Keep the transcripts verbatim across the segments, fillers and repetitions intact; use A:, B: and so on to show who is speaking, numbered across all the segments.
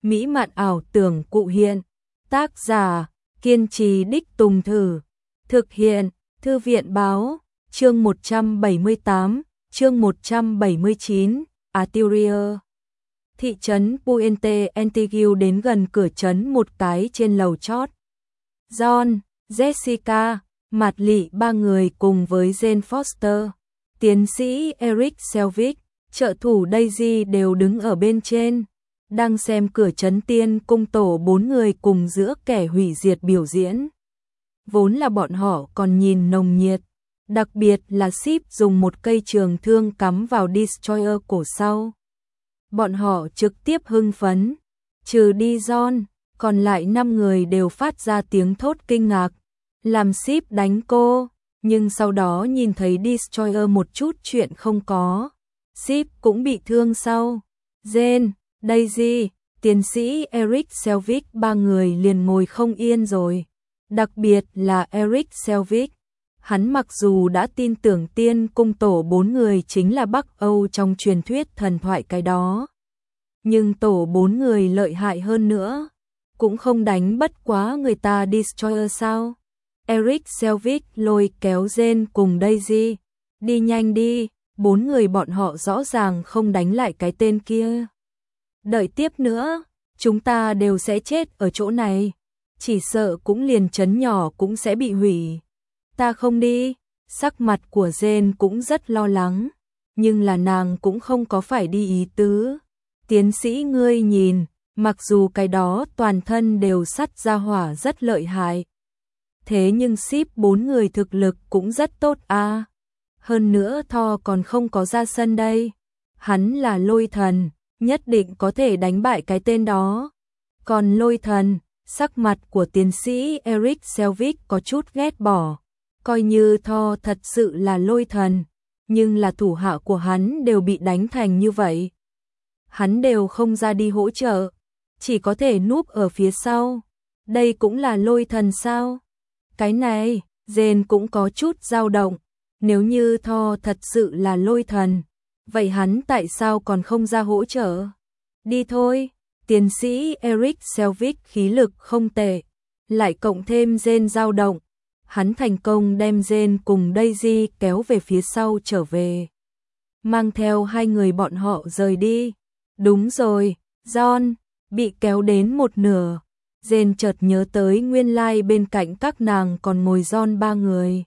A: mỹ mạn ảo tưởng cụ hiện. Tác giả, kiên trì đích tùng thử. Thực hiện, Thư viện báo, chương một trăm bảy mươi tám, chương một trăm bảy mươi chín, Artillery. Thị trấn Puente Antiguo đến gần cửa trấn một cái trên lầu chót. John, Jessica, Mạt Lị ba người cùng với Jane Foster, tiến sĩ Eric Selvig, trợ thủ Daisy đều đứng ở bên trên, đang xem cửa trấn tiên cung tổ bốn người cùng giữa kẻ hủy diệt biểu diễn. Vốn là bọn họ còn nhìn nồng nhiệt, đặc biệt là Sip dùng một cây trường thương cắm vào Destroyer cổ sau. Bọn họ trực tiếp hưng phấn, trừ đi John, còn lại năm người đều phát ra tiếng thốt kinh ngạc, làm Sip đánh cô, nhưng sau đó nhìn thấy Destroyer một chút chuyện không có. Sip cũng bị thương sau. Jane, Daisy, tiến sĩ Eric Selvig ba người liền ngồi không yên rồi. Đặc biệt là Eric Selvig. Hắn mặc dù đã tin tưởng tiên cung tổ bốn người chính là Bắc Âu trong truyền thuyết thần thoại cái đó. Nhưng tổ bốn người lợi hại hơn nữa. Cũng không đánh bất quá người ta Destroyer sao. Eric Selvig lôi kéo Jane cùng Daisy. Đi nhanh đi, bốn người bọn họ rõ ràng không đánh lại cái tên kia. Đợi tiếp nữa, chúng ta đều sẽ chết ở chỗ này. Chỉ sợ cũng liền trấn nhỏ cũng sẽ bị hủy. Ta không đi, sắc mặt của Jane cũng rất lo lắng, nhưng là nàng cũng không có phải đi ý tứ. Tiến sĩ ngươi nhìn, mặc dù cái đó toàn thân đều sắt ra hỏa rất lợi hại. Thế nhưng ship bốn người thực lực cũng rất tốt a. Hơn nữa Thor còn không có ra sân đây. Hắn là lôi thần, nhất định có thể đánh bại cái tên đó. Còn lôi thần, sắc mặt của tiến sĩ Eric Selvig có chút ghét bỏ. Coi như Thor thật sự là lôi thần, nhưng là thủ hạ của hắn đều bị đánh thành như vậy. Hắn đều không ra đi hỗ trợ, chỉ có thể núp ở phía sau. Đây cũng là lôi thần sao? Cái này, Jane cũng có chút dao động. Nếu như Thor thật sự là lôi thần, vậy hắn tại sao còn không ra hỗ trợ? Đi thôi, tiến sĩ Eric Selvig khí lực không tệ, lại cộng thêm Jane dao động. Hắn thành công đem Jane cùng Daisy kéo về phía sau trở về. Mang theo hai người bọn họ rời đi. Đúng rồi, John, bị kéo đến một nửa. Jane chợt nhớ tới nguyên lai bên cạnh các nàng còn ngồi John ba người.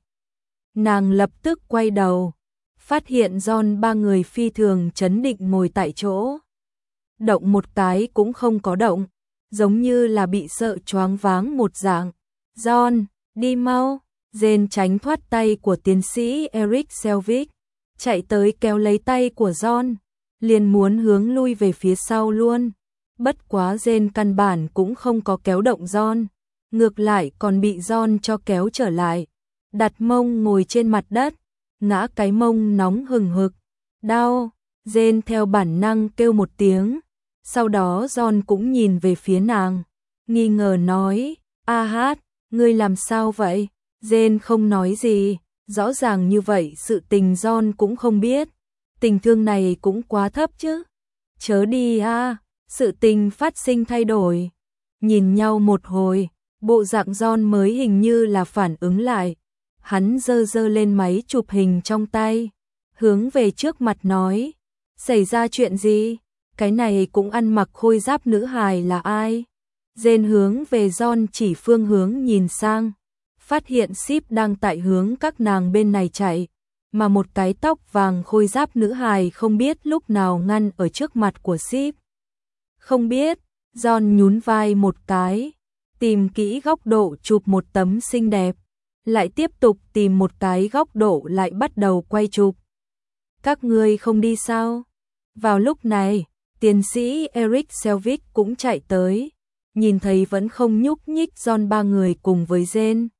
A: Nàng lập tức quay đầu, phát hiện John ba người phi thường trấn định ngồi tại chỗ. Động một cái cũng không có động, giống như là bị sợ choáng váng một dạng. John, đi mau. Jane tránh thoát tay của tiến sĩ Eric Selvig, chạy tới kéo lấy tay của John, liền muốn hướng lui về phía sau luôn. Bất quá Jane căn bản cũng không có kéo động John, ngược lại còn bị John cho kéo trở lại. Đặt mông ngồi trên mặt đất, ngã cái mông nóng hừng hực. Đau, Jane theo bản năng kêu một tiếng. Sau đó John cũng nhìn về phía nàng, nghi ngờ nói, a hát, ngươi làm sao vậy? Jane không nói gì, rõ ràng như vậy sự tình John cũng không biết. Tình thương này cũng quá thấp chứ. Chớ đi a, sự tình phát sinh thay đổi. Nhìn nhau một hồi, bộ dạng John mới hình như là phản ứng lại. Hắn giơ giơ lên máy chụp hình trong tay, hướng về trước mặt nói, xảy ra chuyện gì? Cái này cũng ăn mặc khôi giáp nữ hài là ai? Jane hướng về John chỉ phương hướng nhìn sang, phát hiện Sip đang tại hướng các nàng bên này chạy, mà một cái tóc vàng khôi giáp nữ hài không biết lúc nào ngăn ở trước mặt của Sip. Không biết, John nhún vai một cái, tìm kỹ góc độ chụp một tấm xinh đẹp, lại tiếp tục tìm một cái góc độ lại bắt đầu quay chụp. Các ngươi không đi sao? Vào lúc này, tiến sĩ Eric Selvig cũng chạy tới, nhìn thấy vẫn không nhúc nhích John ba người cùng với Jane.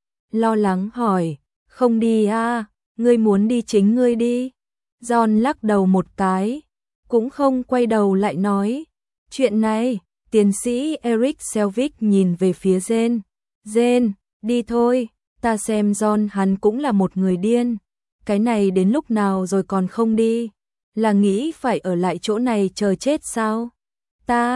A: Lo lắng hỏi, không đi à, ngươi muốn đi chính ngươi đi. John lắc đầu một cái, cũng không quay đầu lại nói, chuyện này, tiến sĩ Eric Selvig nhìn về phía Jane. Jane, đi thôi, ta xem John hắn cũng là một người điên. Cái này đến lúc nào rồi còn không đi, là nghĩ phải ở lại chỗ này chờ chết sao? Ta,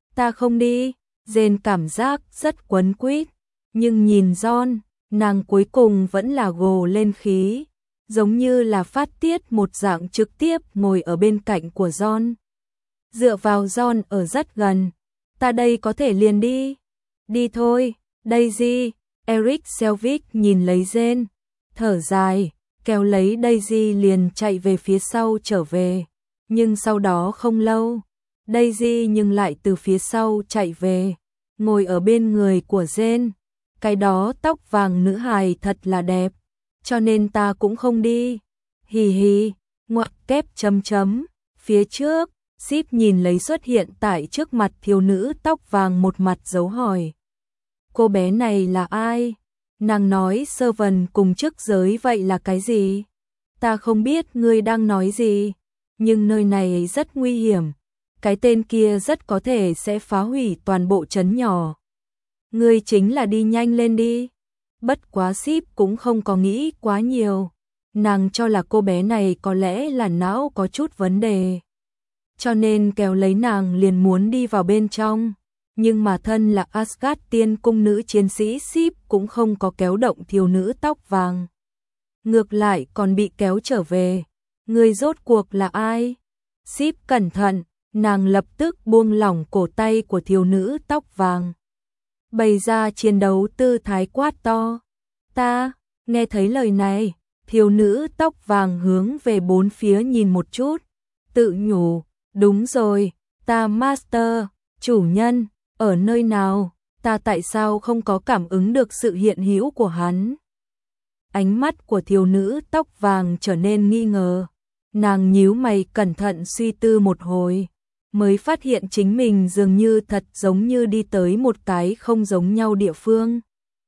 A: Ta không đi. Jane cảm giác rất quấn quýt, nhưng nhìn John, nàng cuối cùng vẫn là gồ lên khí, giống như là phát tiết một dạng trực tiếp ngồi ở bên cạnh của John. Dựa vào John ở rất gần. Ta đây có thể liền đi. Đi thôi, Daisy. Eric Selvig nhìn lấy Jane, thở dài, kéo lấy Daisy liền chạy về phía sau trở về. Nhưng sau đó không lâu, Daisy nhưng lại từ phía sau chạy về, ngồi ở bên người của Jane. Cái đó tóc vàng nữ hài thật là đẹp, cho nên ta cũng không đi. Hì hì, ngoặc kép chấm chấm, phía trước, Ship nhìn lấy xuất hiện tại trước mặt thiếu nữ tóc vàng một mặt dấu hỏi. Cô bé này là ai? Nàng nói servant cùng chức giới vậy là cái gì? Ta không biết ngươi đang nói gì, nhưng nơi này rất nguy hiểm. Cái tên kia rất có thể sẽ phá hủy toàn bộ trấn nhỏ. Ngươi chính là đi nhanh lên đi. Bất quá Ship cũng không có nghĩ quá nhiều. Nàng cho là cô bé này có lẽ là não có chút vấn đề, cho nên kéo lấy nàng liền muốn đi vào bên trong. Nhưng mà thân là Asgard tiên cung nữ chiến sĩ Ship cũng không có kéo động thiếu nữ tóc vàng. Ngược lại còn bị kéo trở về. Người rốt cuộc là ai? Ship cẩn thận, nàng lập tức buông lỏng cổ tay của thiếu nữ tóc vàng, bày ra chiến đấu tư thái quát to. Ta, nghe thấy lời này, thiếu nữ tóc vàng hướng về bốn phía nhìn một chút, tự nhủ, đúng rồi, ta Master, chủ nhân, ở nơi nào, ta tại sao không có cảm ứng được sự hiện hữu của hắn? Ánh mắt của thiếu nữ tóc vàng trở nên nghi ngờ, nàng nhíu mày cẩn thận suy tư một hồi, mới phát hiện chính mình dường như thật giống như đi tới một cái không giống nhau địa phương.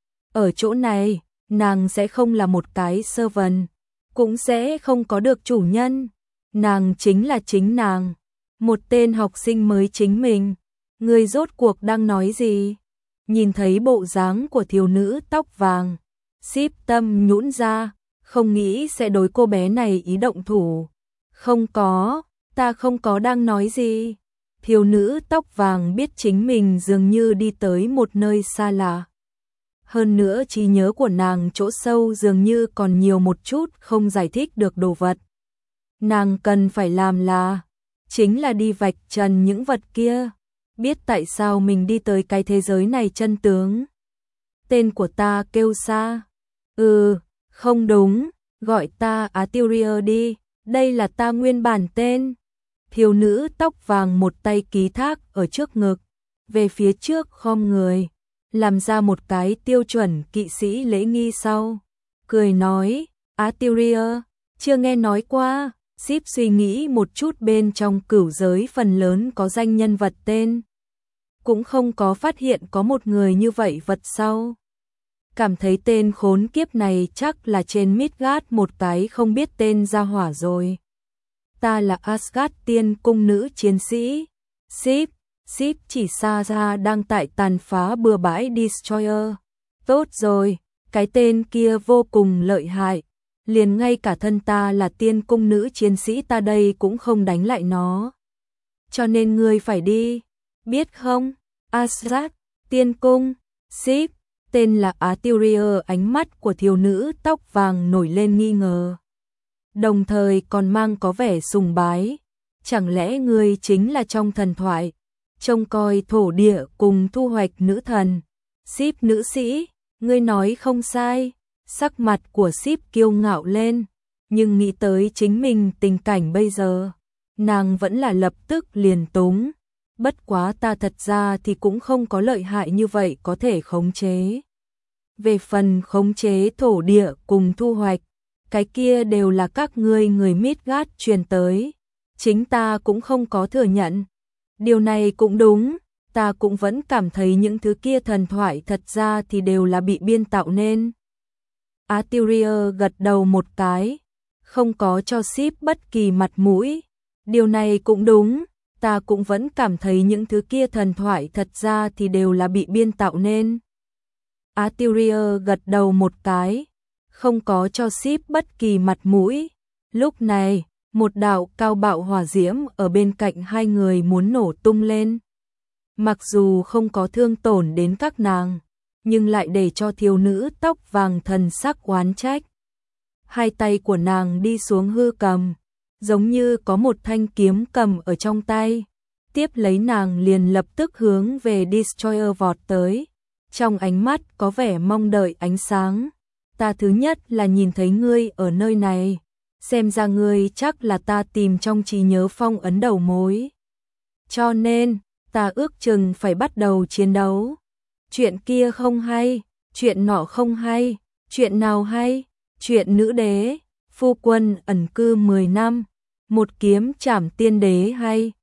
A: Ở chỗ này, nàng sẽ không là một cái servant, cũng sẽ không có được chủ nhân. Nàng chính là chính nàng, một tên học sinh mới chính mình. Người rốt cuộc đang nói gì? Nhìn thấy bộ dáng của thiếu nữ tóc vàng, Ship tâm nhũn ra, không nghĩ sẽ đối cô bé này ý động thủ. Không có, ta không có đang nói gì. Thiếu nữ tóc vàng biết chính mình dường như đi tới một nơi xa lạ. Hơn nữa trí nhớ của nàng chỗ sâu dường như còn nhiều một chút không giải thích được đồ vật. Nàng cần phải làm là, chính là đi vạch trần những vật kia, biết tại sao mình đi tới cái thế giới này chân tướng. Tên của ta kêu Sa. Ừ, không đúng, gọi ta Atyria đi, đây là ta nguyên bản tên. Thiếu nữ tóc vàng một tay ký thác ở trước ngực, về phía trước khom người, làm ra một cái tiêu chuẩn kỵ sĩ lễ nghi sau. Cười nói, Atyria, chưa nghe nói qua. Ship suy nghĩ một chút, bên trong cửu giới phần lớn có danh nhân vật tên, cũng không có phát hiện có một người như vậy vật sau. Cảm thấy tên khốn kiếp này chắc là trên Midgard một cái không biết tên ra hỏa rồi. Ta là Asgard tiên cung nữ chiến sĩ. Ship, Ship chỉ xa ra đang tại tàn phá bừa bãi Destroyer. Tốt rồi, cái tên kia vô cùng lợi hại. Liền ngay cả thân ta là tiên cung nữ chiến sĩ ta đây cũng không đánh lại nó. Cho nên ngươi phải đi, biết không? Asgard, tiên cung, Ship, tên là Atyria. Ánh mắt của thiếu nữ tóc vàng nổi lên nghi ngờ, đồng thời còn mang có vẻ sùng bái. Chẳng lẽ ngươi chính là trong thần thoại, trông coi thổ địa cùng thu hoạch nữ thần? Ship nữ sĩ, ngươi nói không sai. Sắc mặt của Ship kiêu ngạo lên, nhưng nghĩ tới chính mình tình cảnh bây giờ, nàng vẫn là lập tức liền túng. Bất quá ta thật ra thì cũng không có lợi hại như vậy có thể khống chế. Về phần khống chế thổ địa cùng thu hoạch, cái kia đều là các ngươi người Midgard truyền tới, chính ta cũng không có thừa nhận. Điều này cũng đúng, ta cũng vẫn cảm thấy những thứ kia thần thoại thật ra thì đều là bị biên tạo nên. Atyria gật đầu một cái, không có cho Ship bất kỳ mặt mũi. Điều này cũng đúng, ta cũng vẫn cảm thấy những thứ kia thần thoại thật ra thì đều là bị biên tạo nên. Atyria gật đầu một cái, không có cho Ship bất kỳ mặt mũi. Lúc này, một đạo cao bạo hỏa diễm ở bên cạnh hai người muốn nổ tung lên. mặc dù không có thương tổn đến các nàng, nhưng lại để cho thiếu nữ tóc vàng thần sắc oán trách. Hai tay của nàng đi xuống hư cầm, giống như có một thanh kiếm cầm ở trong tay, tiếp lấy nàng liền lập tức hướng về Destroyer vọt tới, trong ánh mắt có vẻ mong đợi ánh sáng. Ta thứ nhất là nhìn thấy ngươi ở nơi này, xem ra ngươi chắc là ta tìm trong trí nhớ phong ấn đầu mối. Cho nên, ta ước chừng phải bắt đầu chiến đấu. Chuyện kia không hay, chuyện nọ không hay, chuyện nào hay? Chuyện nữ đế, phu quân ẩn cư mười năm, một kiếm trảm tiên đế hay?